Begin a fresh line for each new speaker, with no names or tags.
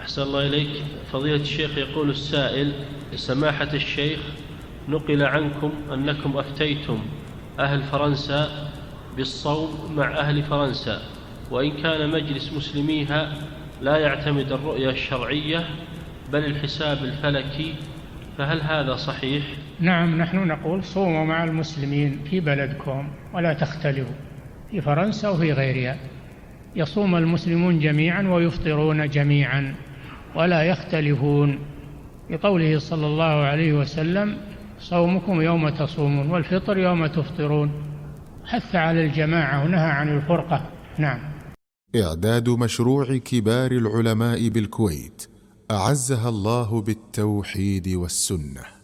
أحسن الله إليك. فضيلة الشيخ، يقول السائل: سماحة الشيخ، نقل عنكم أنكم أفتيتم أهل فرنسا بالصوم مع أهل فرنسا، وإن كان مجلس مسلميها لا يعتمد الرؤية الشرعية بل الحساب الفلكي، فهل هذا صحيح؟
نعم، نحن نقول صوموا مع المسلمين في بلدكم ولا تختلفوا، في فرنسا وفي غيرها يصوم المسلمون جميعا ويفطرون جميعا ولا يختلفون، بقوله صلى الله عليه وسلم: صومكم يوم تصومون والفطر يوم تفطرون. حث على الجماعة ونهى عن الفرقة. نعم.
إعداد مشروع كبار العلماء بالكويت أعزها الله بالتوحيد والسنة.